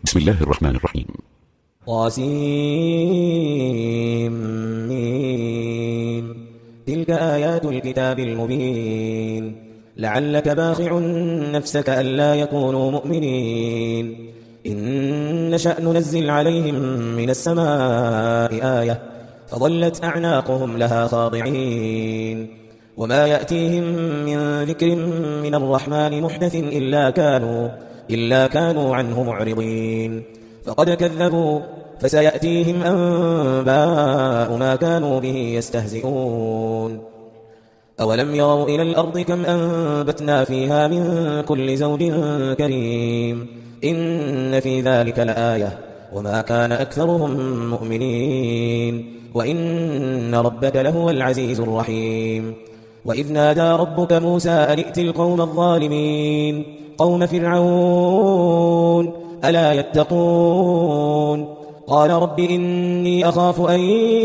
بسم الله الرحمن الرحيم. طاسيم. تلك آيات الكتاب المبين. لعلك باخع نفسك ألا يكونوا مؤمنين. إن نشأ ننزل عليهم من السماء آية فظلت أعناقهم لها خاضعين. وما يأتيهم من ذكر من الرحمن محدث إلا كانوا عنه معرضين. فقد كذبوا فسيأتيهم أنباء ما كانوا به يستهزئون. أولم يروا إلى الأرض كم أنبتنا فيها من كل زوج كريم. إن في ذلك لآية وما كان أكثرهم مؤمنين وإن ربك لهو العزيز الرحيم. وإذ نادى ربك موسى أن ائت القوم الظالمين قوم فرعون ألا يتقون. قال رب إني أخاف أن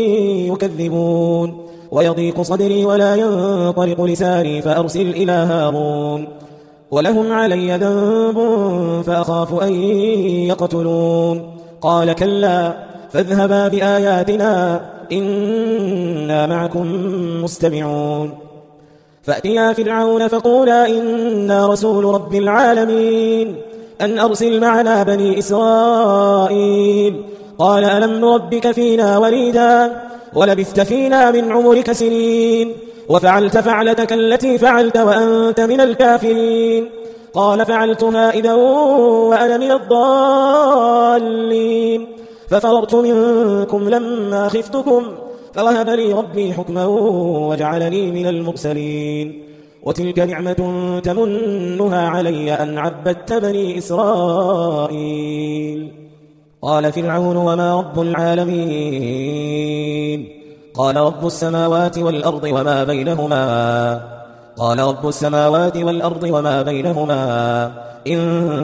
يكذبون ويضيق صدري ولا ينطلق لساني فأرسل إلى هارون ولهم علي ذنب فأخاف أن يقتلون. قال كلا فاذهبا بآياتنا إنا معكم مستمعون. فأتيا فرعون فقولا إنا رسول رب العالمين أن أرسل معنا بني إسرائيل. قال ألم نربك فينا وليدا ولبثت فينا من عمرك سنين وفعلت فعلتك التي فعلت وأنت من الكافرين. قال فعلتها إذا وأنا من الضالين ففررت منكم لما خفتكم فوهب لي ربي حكما وجعلني من المرسلين. وتلك نعمة تمنها علي أن عبدت بني إسرائيل. قال فرعون وما رب العالمين. قال رب السماوات والأرض وما بينهما. قال رب السماوات والأرض وما بينهما إن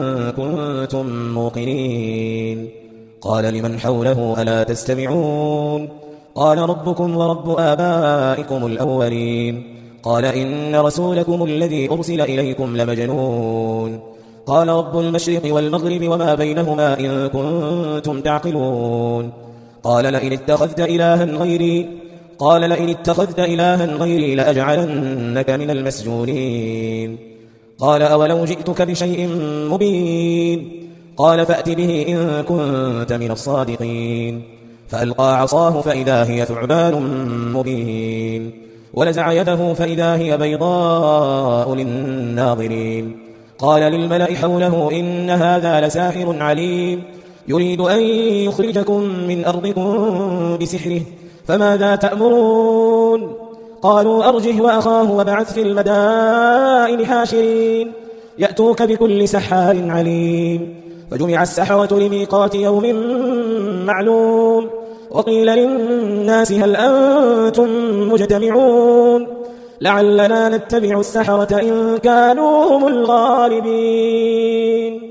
كنتم موقنين. قال لمن حوله ألا تستمعون. قال ربكم ورب آبائكم الأولين. قال إن رسولكم الذي أرسل إليكم لمجنون. قال رب المشرق والمغرب وما بينهما إن كنتم تعقلون. قال لئن اتخذت إلها غيري لأجعلنك من المسجونين. قال أولو جئتك بشيء مبين. قال فأت به إن كنت من الصادقين. فألقى عصاه فإذا هي ثعبان مبين ونزع يده فإذا هي بيضاء للناظرين. قال للملأ حوله إن هذا لساحر عليم يريد أن يخرجكم من أرضكم بسحره فماذا تأمرون. قالوا أرجه وأخاه وابعث في المدائن حاشرين يأتوك بكل سحار عليم. فجمع السحرة لميقات يوم معلوم. وقيل للناس هل أنتم مجتمعون لعلنا نتبع السحرة إن كانوا هم الغالبين.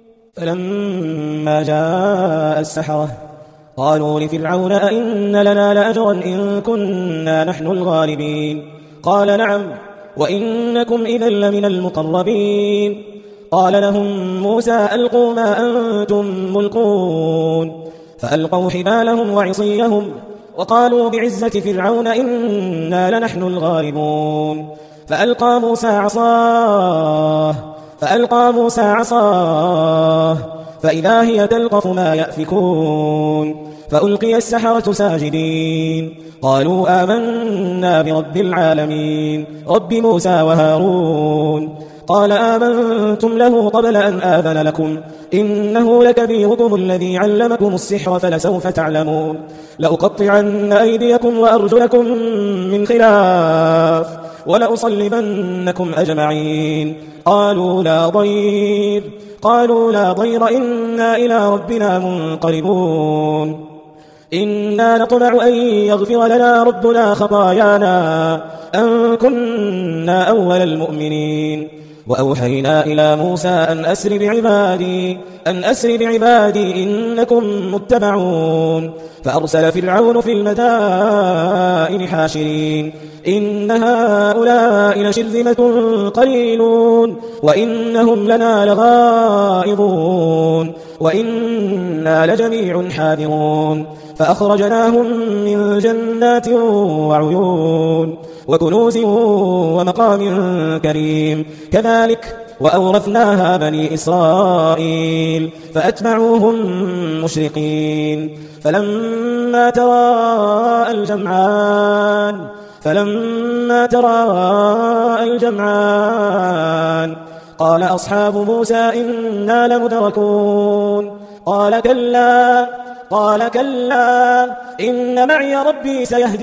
فلما جاء السحرة قالوا لفرعون أئن لنا لأجرا إن كنا نحن الغالبين. قال نعم وإنكم إذا لمن المقربين. قال لهم موسى ألقوا ما أنتم ملقون. فألقوا حبالهم وعصيهم وقالوا بعزة فرعون إنا لنحن الغالبون. فألقى موسى عصاه فإذا هي تلقف ما يأفكون. فألقي السحرة ساجدين قالوا آمنا برب العالمين رب موسى وهارون. قال آمنتم له قبل أن آذن لكم إنه لكبيركم الذي علمكم السحر فلسوف تعلمون. لأقطعن أيديكم وأرجلكم من خلاف ولأصلبنكم أجمعين. قالوا لا ضير إنا إلى ربنا منقلبون. إنا نطمع أن يغفر لنا ربنا خطايانا أن كنا أول المؤمنين. وأوحينا إلى موسى أن أسر بعبادي إنكم متبعون. فأرسل فرعون في المدائن حاشرين إن هؤلاء لشرذمة قليلون وإنهم لنا لغائظون وإنا لجميع حاذرون فأخرجناهم من جنات وعيون وكنوز ومقام كريم كذلك وأورثناها بني إسرائيل فأتبعوهم مشرقين فلما تراءى الجمعان قال أصحاب موسى إنا لمدركون قال كلا إن معي ربي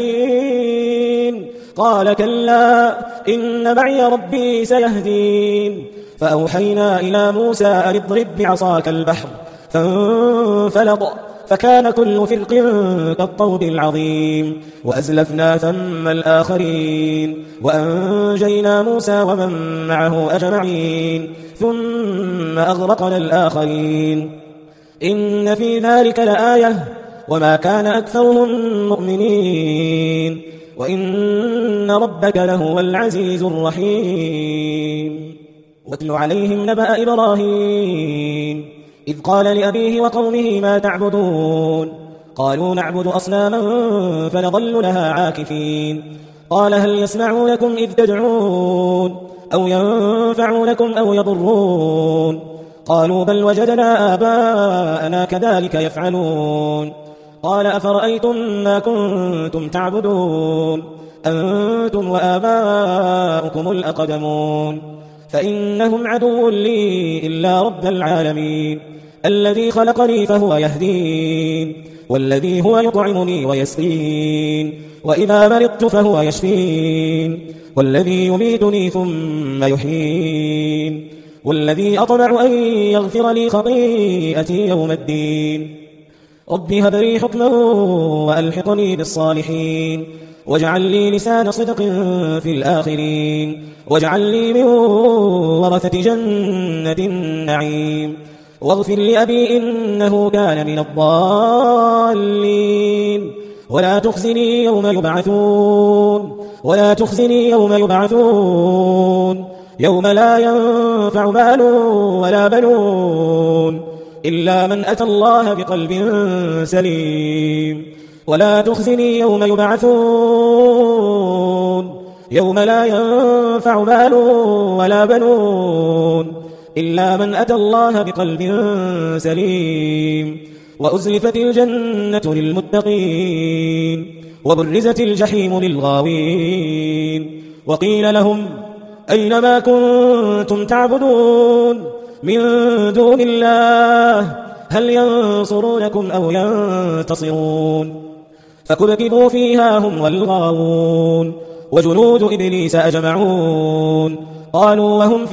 سيهدين فأوحينا إلى موسى أن اضرب بعصاك البحر فانفلق فكان كل فرق كالطود العظيم وأزلفنا ثم الآخرين وأنجينا موسى ومن معه أجمعين ثم أغرقنا الآخرين إن في ذلك لآية وما كان أكثرهم مؤمنين وإن ربك لهو العزيز الرحيم واتل عليهم نبأ إبراهيم إذ قال لأبيه وقومه ما تعبدون قالوا نعبد أصناما فنظل لها عاكفين قال هل يسمعونكم إذ تدعون أو ينفعونكم أو يضرون قالوا بل وجدنا آباءنا كذلك يفعلون قال أفرأيتم ما كنتم تعبدون أنتم وآباؤكم الأقدمون فإنهم عدو لي إلا رب العالمين الذي خلقني فهو يهدين والذي هو يطعمني ويسقين وإذا مرضت فهو يشفين والذي يميتني ثم يحيين والذي أطمع أن يغفر لي خطيئتي يوم الدين رب هب لي حكما وألحقني بالصالحين واجعل لي لسان صدق في الآخرين واجعل لي من ورثة جنة النعيم واغفر لأبي إنه كان من الضالين ولا تخزني يوم يبعثون يوم لا ينفع مال ولا بنون إلا من أتى الله بقلب سليم ولا تخزني يوم يبعثون يوم لا ينفع مال ولا بنون إلا من أتى الله بقلب سليم وأزلفت الجنة للمتقين وبرزت الجحيم للغاوين وقيل لهم أين ما كنتم تعبدون من دون الله هل ينصرونكم أو ينتصرون فكبكبوا فيها هم والغاوون وجنود إبليس أجمعون قالوا وهم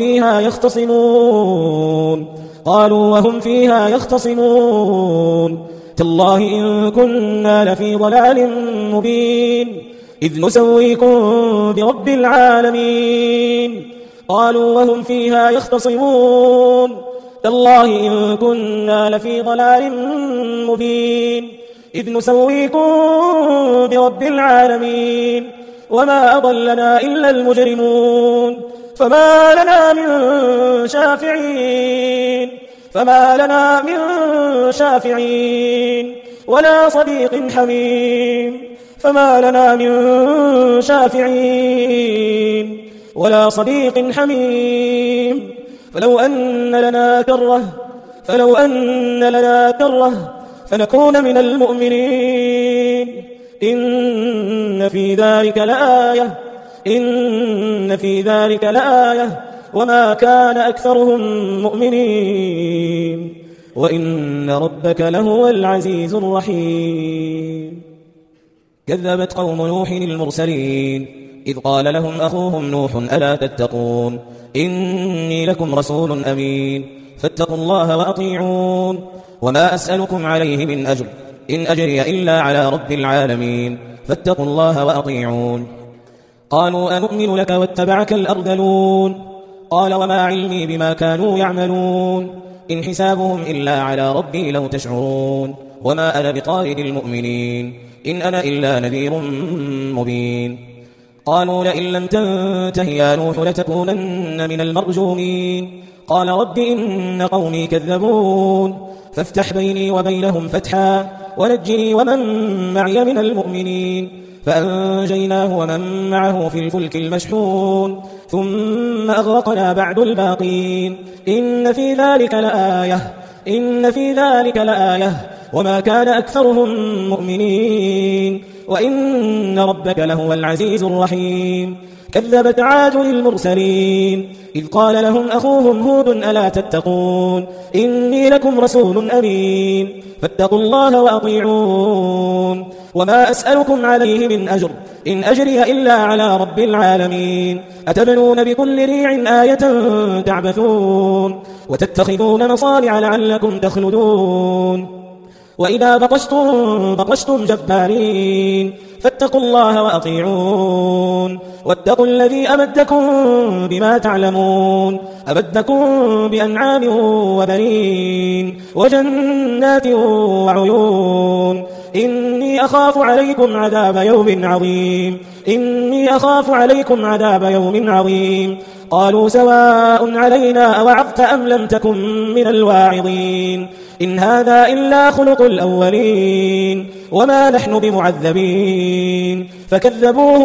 فيها يختصمون تالله إن كنا لفي ضلال مبين إذ نسويكم برب العالمين قالوا وهم فيها يختصمون تالله إن كنا لفي ضلال مبين إذ نسويكم برب العالمين وما أضلنا إلا المجرمون فما لنا من شافعين ولا صديق حميم فلو أن لنا كرة فنكون من المؤمنين إن في ذلك لآية وما كان أكثرهم مؤمنين وإن ربك لهو العزيز الرحيم كذبت قوم نوح المرسلين إذ قال لهم أخوهم نوح ألا تتقون إني لكم رسول أمين فاتقوا الله وأطيعون وما أسألكم عليه من أجر إن أجري إلا على رب العالمين فاتقوا الله وأطيعون قالوا أنؤمن لك واتبعك الأرذلون قال وما علمي بما كانوا يعملون إن حسابهم إلا على ربي لو تشعرون وما أنا بطارد المؤمنين إن أنا إلا نذير مبين قالوا لئن لم تنته يا نوح لتكونن من المرجومين قال رب إن قومي كذبون فافتح بيني وبينهم فتحا ونجني ومن معي من المؤمنين فأنجيناه ومن معه في الفلك المشحون ثم أغرقنا بعد الباقين إن في ذلك لآية وما كان أكثرهم مؤمنين وإن ربك لهو العزيز الرحيم كذبت عاد المرسلين إذ قال لهم أخوهم هود ألا تتقون إني لكم رسول أمين فاتقوا الله وأطيعون وما أسألكم عليه من أجر إن أجري إلا على رب العالمين أتبنون بكل ريع آية تعبثون وتتخذون مصانع لعلكم تخلدون وإذا بطشتم جبارين فاتقوا الله وأطيعون واتقوا الذي أمدكم بما تعلمون أمدكم بأنعام وبنين وجنات وعيون إني أخاف عليكم عذاب يوم عظيم قالوا سواء علينا أوعظت أم لم تكن من الواعظين إن هذا إلا خلق الأولين وما نحن بمعذبين فكذبوه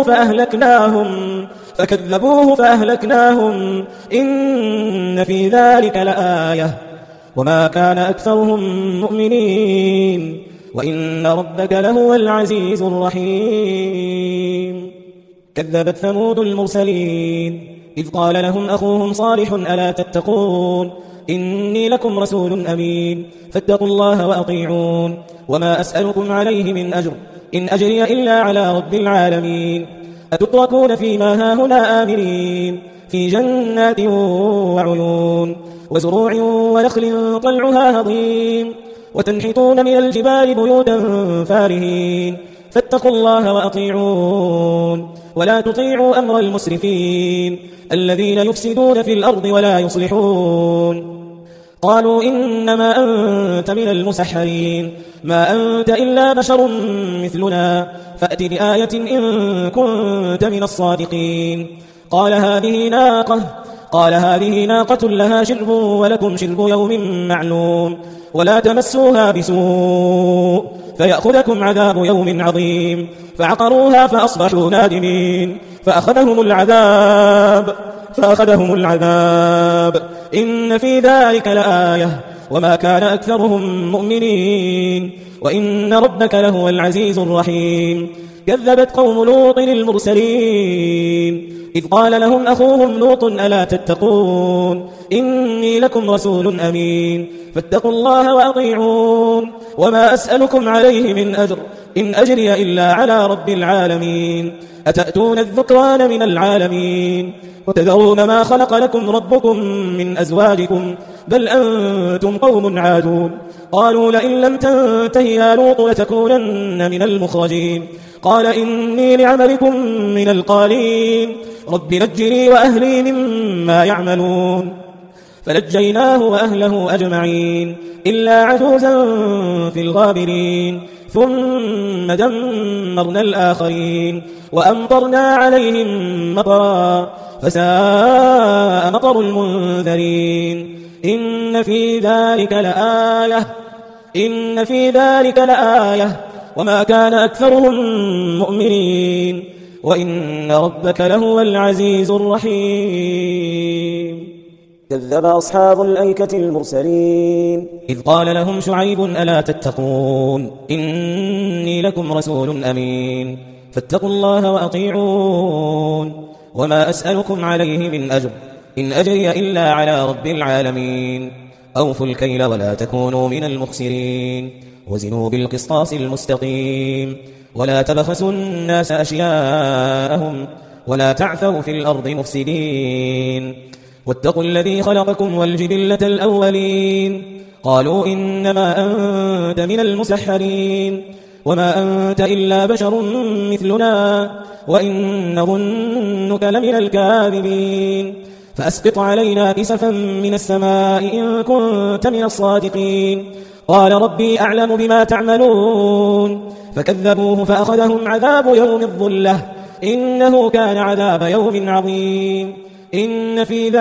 فأهلكناهم إن في ذلك لآية وما كان أكثرهم مؤمنين وإن ربك لهو العزيز الرحيم كذبت ثمود المرسلين إذ قال لهم أخوهم صالح ألا تتقون إني لكم رسول أمين فاتقوا الله وأطيعون وما أسألكم عليه من أجر إن أجري إلا على رب العالمين أتتركون فيما هاهنا آمنين في جنات وعيون وزروع ونخل طلعها هضيم وتنحتون من الجبال بيوتا فارهين فاتقوا الله وأطيعون ولا تطيعوا أمر المسرفين الذين يفسدون في الأرض ولا يصلحون قالوا إنما أنت من المسحرين ما أنت إلا بشر مثلنا فأت بآية إن كنت من الصادقين قال هذه ناقة لها شرب ولكم شرب يوم معلوم ولا تمسوها بسوء فيأخذكم عذاب يوم عظيم فعقروها فأصبحوا نادمين فأخذهم العذاب إن في ذلك لآية وما كان أكثرهم مؤمنين وإن ربك لهو العزيز الرحيم كذبت قوم لوط المرسلين إذ قال لهم أخوهم لوط ألا تتقون إني لكم رسول أمين فاتقوا الله وأطيعون وما أسألكم عليه من أجر إن أجري إلا على رب العالمين أتأتون الذكران من العالمين وتذرون ما خلق لكم ربكم من أزواجكم بل أنتم قوم عادون قالوا لئن لم تنته يا لوط لتكونن من المخرجين قال إني لعملكم من القالين رب نجني وأهلي مما يعملون فنجيناه وأهله أجمعين إلا عجوزا في الغابرين ثم دمرنا الآخرين وأمطرنا عليهم مطرا فساء مطر المنذرين إن في ذلك لآية وما كان أكثرهم مؤمنين وإن ربك لهو العزيز الرحيم كذب أصحاب الأيكة المرسلين إذ قال لهم شعيب ألا تتقون إني لكم رسول أمين فاتقوا الله وأطيعون وما أسألكم عليه من أجر إن أجري إلا على رب العالمين أوفوا الكيل ولا تكونوا من المخسرين وزنوا بالقسطاس المستقيم ولا تبخسوا الناس أشياءهم ولا تعثوا في الأرض مفسدين واتقوا الذي خلقكم والجبلة الأولين قالوا إنما أنت من المسحرين وما أنت إلا بشر مثلنا وإن نظنك لمن الكاذبين فأسقط علينا كسفا من السماء إن كنت من الصادقين قال ربي أعلم بما تعملون فكذبوه فأخذهم عذاب يوم الظلة إنه كان عذاب يوم عظيم. إن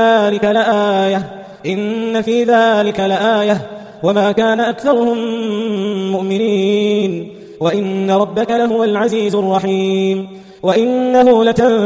في ذلك لآية وما كان أكثرهم مؤمنين وإن ربك لهو العزيز الرحيم. وإنه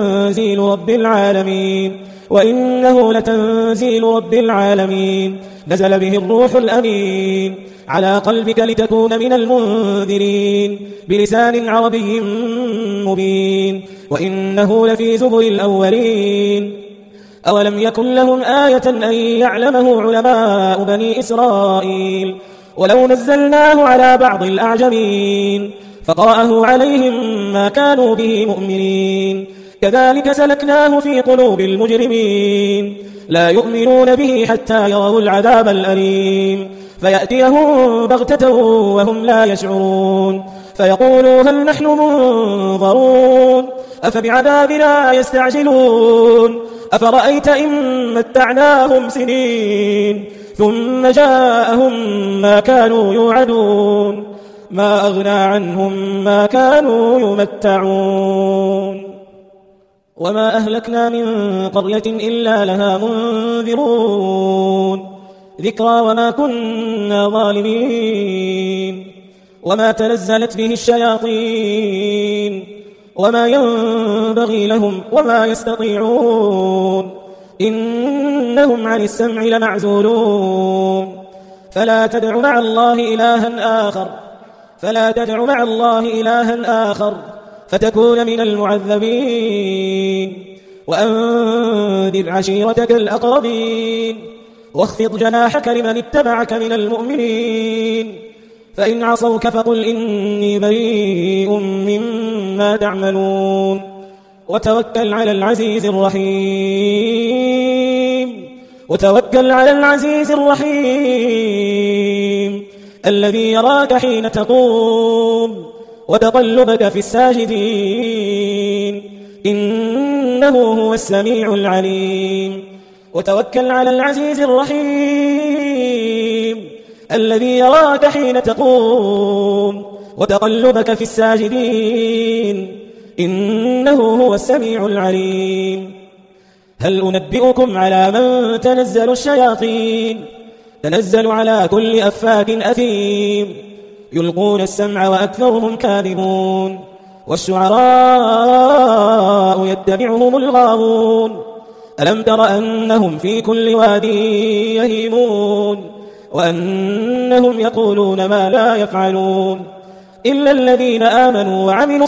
لتنزيل رب العالمين نزل به الروح الأمين على قلبك لتكون من المنذرين بلسان عربي مبين وإنه لفي زبر الأولين. أولم يكن لهم آية أن يعلمه علماء بني إسرائيل ولو نزلناه على بعض الأعجمين فقرأه عليهم ما كانوا به مؤمنين كذلك سلكناه في قلوب المجرمين لا يؤمنون به حتى يروا العذاب الأليم فيأتيهم بغتة وهم لا يشعرون فيقولوا هل نحن منظرون أفبعذابنا يستعجلون أفرأيت إن متعناهم سنين ثم جاءهم ما كانوا يوعدون ما أغنى عنهم ما كانوا يمتعون وما أهلكنا من قرية إلا لها منذرون ذكرى وما كنا ظالمين وما تنزلت به الشياطين وما ينبغي لهم وما يستطيعون إنهم عن السمع لمعزولون فلا تدع مع الله إلها آخر فتكون من المعذبين وأنذر عشيرتك الأقربين واخفض جناحك لمن اتبعك من المؤمنين فإن عصوك فقل إني بريء مما تعملون وتوكل على العزيز الرحيم الذي يراك حين تقوم وتقلبك في الساجدين إنه هو السميع العليم وتوكل على العزيز الرحيم الذي يراك حين تقوم وتقلبك في الساجدين إنه هو السميع العليم هل أنبئكم على من تنزل الشياطين تنزل على كل أفاك أثيم يلقون السمع وأكثرهم كاذبون والشعراء يتبعهم الغاوون ألم تر أنهم في كل واد يهيمون وأنهم يقولون ما لا يفعلون إلا الذين آمنوا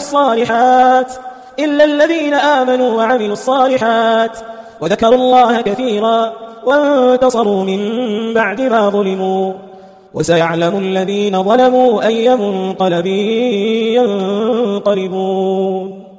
وعملوا الصالحات وذكروا الله كثيرا وانتصروا من بعد ما ظلموا وسيعلم الذين ظلموا أي منقلب ينقلبون